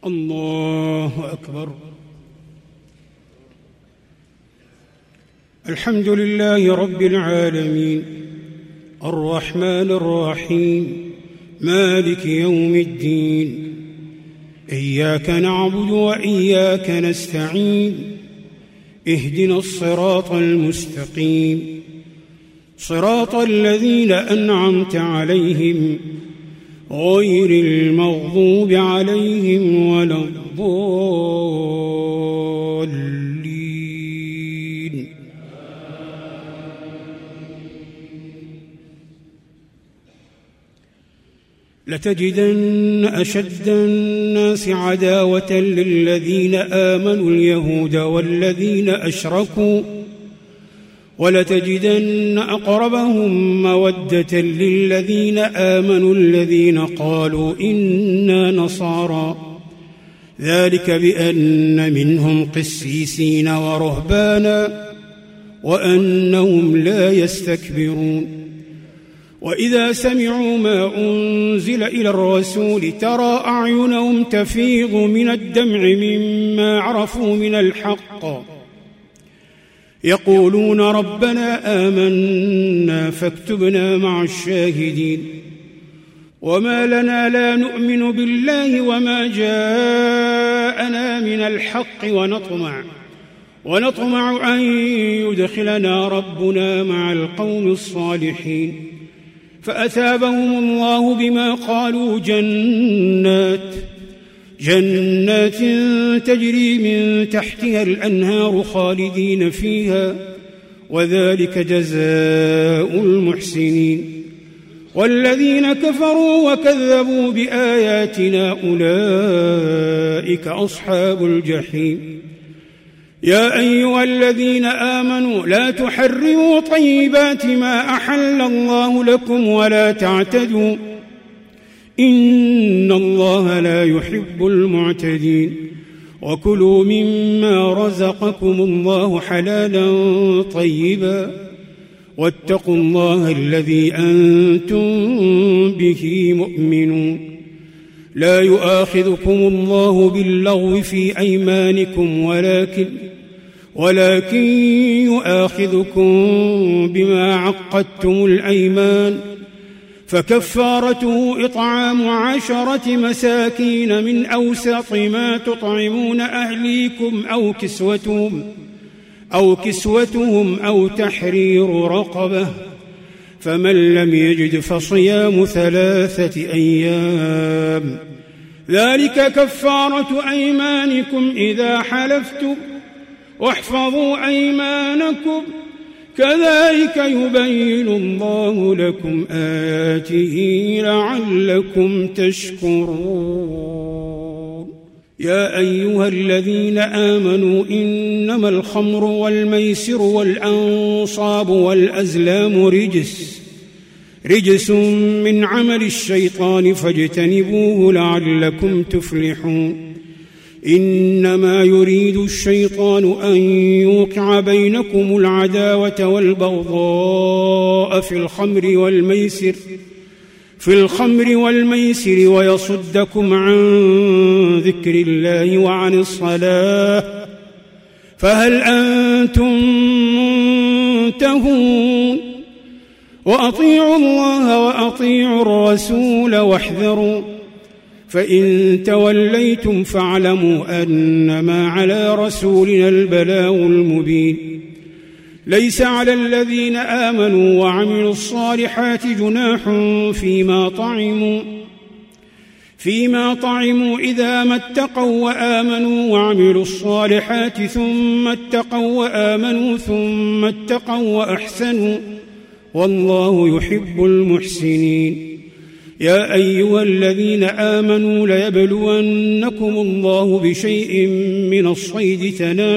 الله أكبر. الحمد لله رب العالمين، الرحمن الرحيم، مالك يوم الدين، إياك نعبد وإياك نستعين، اهدنا الصراط المستقيم، صراط الذين أنعمت عليهم غير المغضوب عليهم ولا الضالين. لتجدن أشد الناس عداوة للذين آمنوا اليهود والذين أشركوا، ولتجدن أقربهم مودة للذين آمنوا الذين قالوا إنا نصارى، ذلك بأن منهم قسيسين ورهبانا وأنهم لا يستكبرون. وإذا سمعوا ما أنزل إلى الرسول ترى أعينهم تفيض من الدمع مما عرفوا من الحق، يقولون ربنا آمنا فاكتبنا مع الشاهدين. وما لنا لا نؤمن بالله وما جاءنا من الحق ونطمع أن يدخلنا ربنا مع القوم الصالحين. فأثابهم الله بما قالوا جنات تجري من تحتها الأنهار خالدين فيها، وذلك جزاء المحسنين. والذين كفروا وكذبوا بآياتنا أولئك أصحاب الجحيم. يا أيها الذين آمنوا لا تحرموا طيبات ما أحل الله لكم ولا تعتدوا، إن الله لا يحب المعتدين. وكلوا مما رزقكم الله حلالا طيبا، واتقوا الله الذي أنتم به مؤمنون. لا يؤاخذكم الله باللغو في أيمانكم ولكن يؤاخذكم بما عقدتم الأيمان، فكفارته إطعام 10 مساكين من أوسط ما تطعمون أهليكم أو كسوتهم أو تحرير رقبة، فمن لم يجد فصيام 3 أيام، ذلك كفارة أيمانكم إذا حلفتم، واحفظوا أيمانكم، كذلك يبين الله لكم آياته لعلكم تشكرون. يا أيها الذين آمنوا إنما الخمر والميسر والأنصاب والأزلام رجس من عمل الشيطان فاجتنبوه لعلكم تفلحون. إنما يريد الشيطان أن يوقع بينكم العداوة والبغضاء في الخمر والميسر ويصدكم عن ذكر الله وعن الصلاة، فهل أنتم منتهون؟ وأطيعوا الله وأطيعوا الرسول واحذروا، فإن توليتم فاعلموا أنما على رسولنا البلاغ المبين. ليس على الذين آمنوا وعملوا الصالحات جناح فيما طعموا إذا ما اتقوا وآمنوا وعملوا الصالحات ثم اتقوا وآمنوا ثم اتقوا وأحسنوا، والله يحب المحسنين. يا أيها الذين آمنوا ليبلونكم الله بشيء من الصيد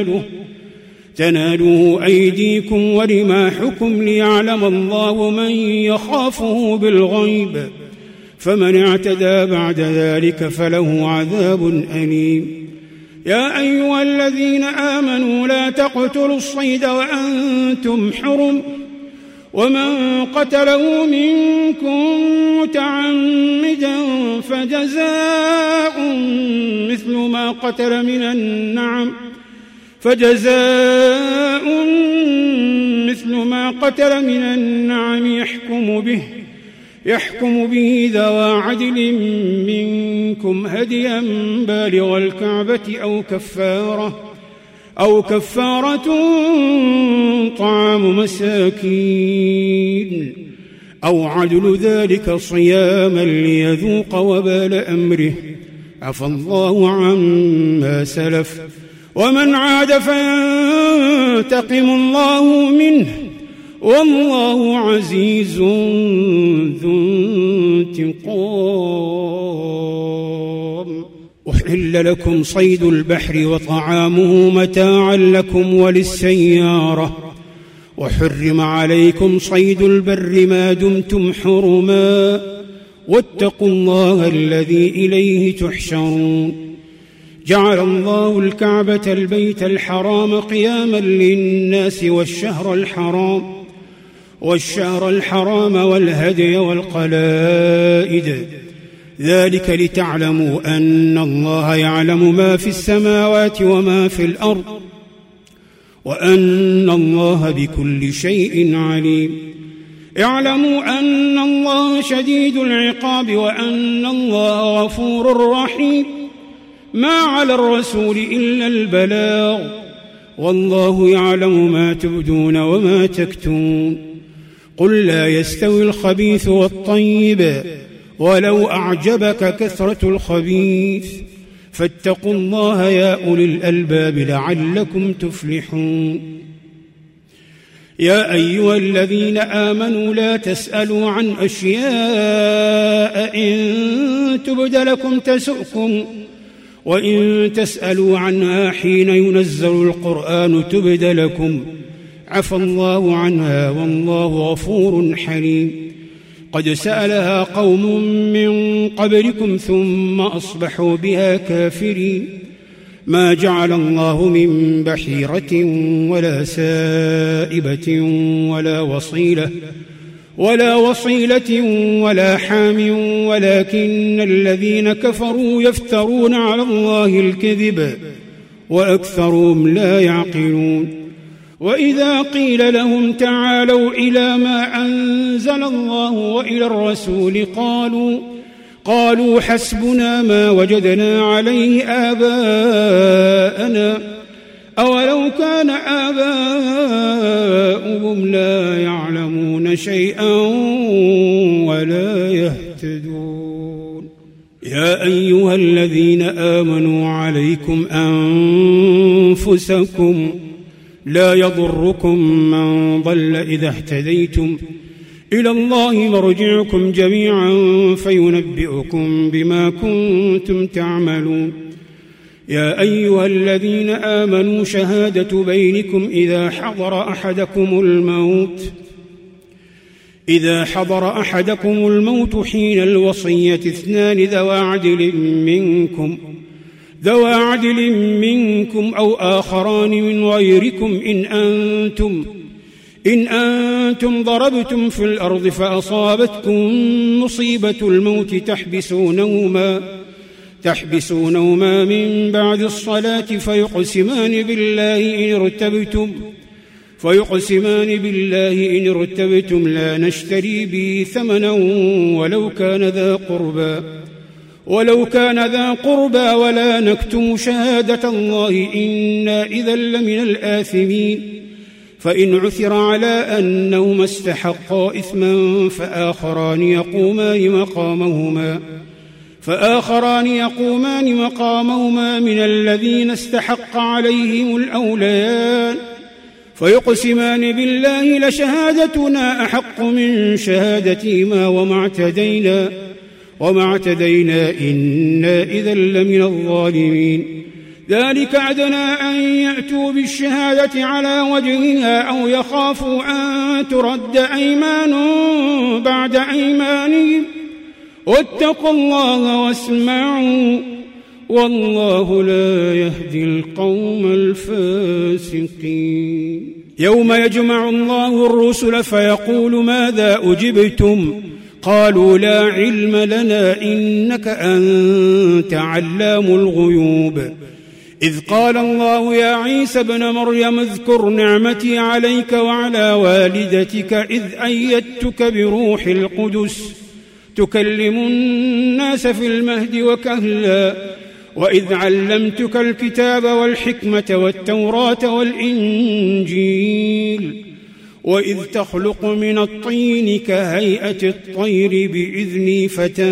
تناله أيديكم ورماحكم ليعلم الله من يخافه بالغيب، فمن اعتدى بعد ذلك فله عذاب أليم. يا أيها الذين آمنوا لا تقتلوا الصيد وأنتم حرم، ومن قتله منكم متعمدا فجزاء مثل ما قتل من النعم فجزاء مثل ما قتل من النعم يحكم به ذوى عدل منكم هديا بالغ الكعبة أو كفارة طعام مساكين أو عدل ذلك صياما ليذوق وبال أمره عفى الله عما سلف ومن عاد فينتقم الله منه والله عزيز ذو انتقام. أحل لكم صيد البحر وطعامه متاعا لكم وللسيارة وحرم عليكم صيد البر ما دمتم حرما واتقوا الله الذي إليه تحشرون. جعل الله الكعبة البيت الحرام قياما للناس والشهر الحرام والهدي والقلائد ذلك لتعلموا أن الله يعلم ما في السماوات وما في الأرض وأن الله بكل شيء عليم. اعلموا أن الله شديد العقاب وأن الله غفور رحيم. ما على الرسول إلا البلاغ والله يعلم ما تبدون وما تكتمون. قل لا يستوي الخبيث والطيب ولو أعجبك كثرة الخبيث فاتقوا الله يا أولي الألباب لعلكم تفلحون. يا أيها الذين آمنوا لا تسألوا عن أشياء إن تبد لكم تسؤكم وإن تسألوا عنها حين ينزل القرآن تبد لكم عفى الله عنها والله غفور حليم. قد سألها قوم من قبلكم ثم أصبحوا بها كافرين. ما جعل الله من بحيرة ولا سائبة ولا وصيلة ولا حام ولكن الذين كفروا يفترون على الله الكذب وأكثرهم لا يعقلون. وإذا قيل لهم تعالوا إلى ما أنزل الله وإلى الرسول قالوا حسبنا ما وجدنا عليه آباءنا أولو كان آباؤهم لا يعلمون شيئا ولا يهتدون. يا أيها الذين آمنوا عليكم أنفسكم لا يضركم من ضل إذا اهتديتم إلى الله مرجعكم جميعا فينبئكم بما كنتم تعملون. يا أيها الذين آمنوا شهادة بينكم إذا حضر أحدكم الموت حين الوصية اثنان ذوى عدل منكم أو آخران من غيركم إن أنتم ضربتم في الأرض فأصابتكم مصيبة الموت تحبسونهما من بعد الصلاة فيقسمان بالله إن ارتبتم لا نشتري به ثمنا ولو كان ذا قربى ولا نكتم شهادة الله إنا إذا لمن الآثمين. فإن عثر على أنهما استحقا إثما فآخران يقومان مقامهما من الذين استحق عليهم الأوليان فيقسمان بالله لشهادتنا أحق من شهادتهما وما اعتدينا إنا إذا لمن الظالمين. ذلك أدنى أن يأتوا بالشهادة على وجهها أو يخافوا أن ترد أيمان بعد أيمانهم واتقوا الله واسمعوا والله لا يهدي القوم الفاسقين. يوم يجمع الله الرسل فيقول ماذا أجبتم قالوا لا علم لنا إنك أنت علام الغيوب. إذ قال الله يا عيسى ابن مريم اذكر نعمتي عليك وعلى والدتك إذ أيدتك بروح القدس تكلم الناس في المهد وكهلا وإذ علمتك الكتاب والحكمة والتوراة والإنجيل وإذ تخلق من الطين كهيئة الطير بإذني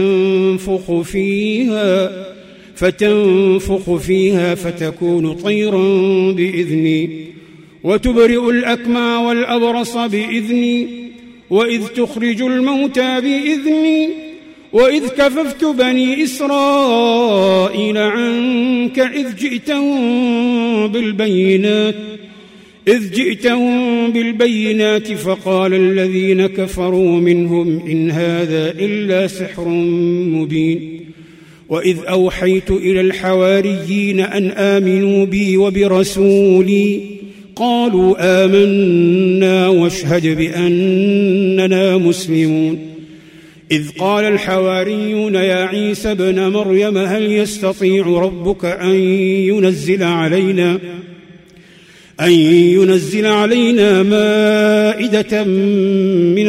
فتنفخ فيها فتكون طيرا بإذني وتبرئ الأكمى والأبرص بإذني وإذ تخرج الموتى بإذني وإذ كففت بني إسرائيل عنك إذ جئتهم بالبينات فقال الذين كفروا منهم إن هذا إلا سحر مبين. وإذ أوحيت إلى الحواريين أن آمنوا بي وبرسولي قالوا آمنا واشهد بأننا مسلمون. إذ قال الحواريون يا عيسى ابن مريم هل يستطيع ربك أن ينزل علينا مائدة من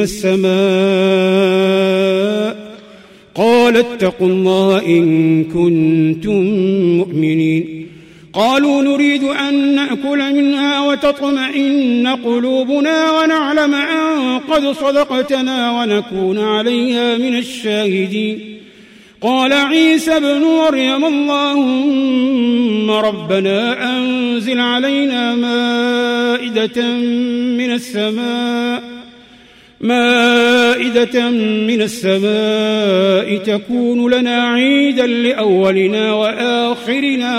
السماء قال اتقوا الله إن كنتم مؤمنين. قالوا نريد أن نأكل منها وتطمئن قلوبنا ونعلم أن قد صدقتنا ونكون عليها من الشاهدين. قال عيسى ابن مريم اللهم ربنا أنزل علينا مائدة من السماء تكون لنا عيدا لأولنا وآخرنا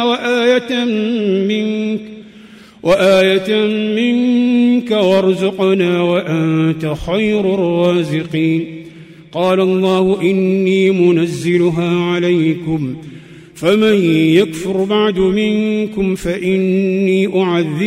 وآية منك وارزقنا وأنت خير الرازقين. قال الله إني منزلها عليكم فمن يكفر بعد منكم فإني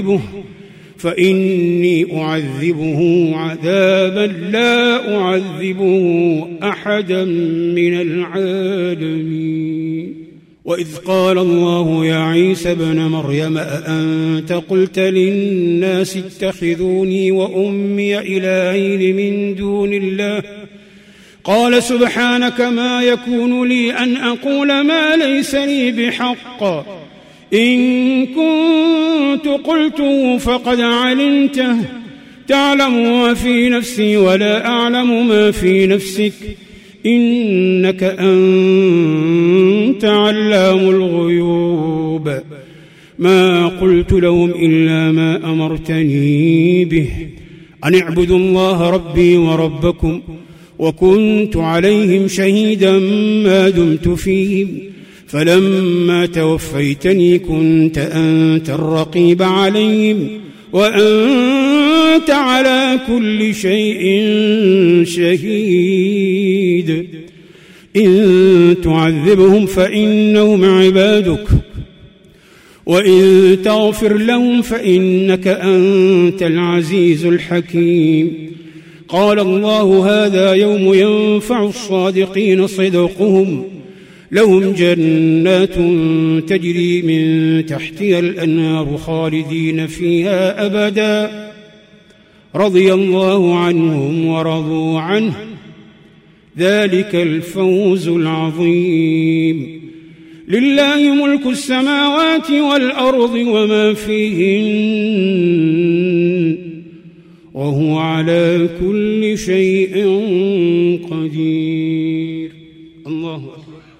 أعذبه عذابا لا أعذبه أحدا من العالمين. وإذ قال الله يا عيسى ابن مريم أأنت قلت للناس اتخذوني وأمي إلهين من دون الله قال سبحانك ما يكون لي أن أقول ما ليس لي بحق إن كنت قلته فقد علمته تعلم ما في نفسي ولا أعلم ما في نفسك إنك أنت علام الغيوب. ما قلت لهم إلا ما أمرتني به أن اعبدوا الله ربي وربكم وكنت عليهم شهيدا ما دمت فيهم فلما توفيتني كنت أنت الرقيب عليهم وأنت على كل شيء شهيد. إن تعذبهم فإنهم عبادك وإن تغفر لهم فإنك أنت العزيز الحكيم. قال الله هذا يوم ينفع الصادقين صدقهم لهم جنات تجري من تحتها الأنهار خالدين فيها أبدا رضي الله عنهم ورضوا عنه ذلك الفوز العظيم. لله ملك السماوات والأرض وما فيهن وهو على كل شيء قدير. الله أكبر.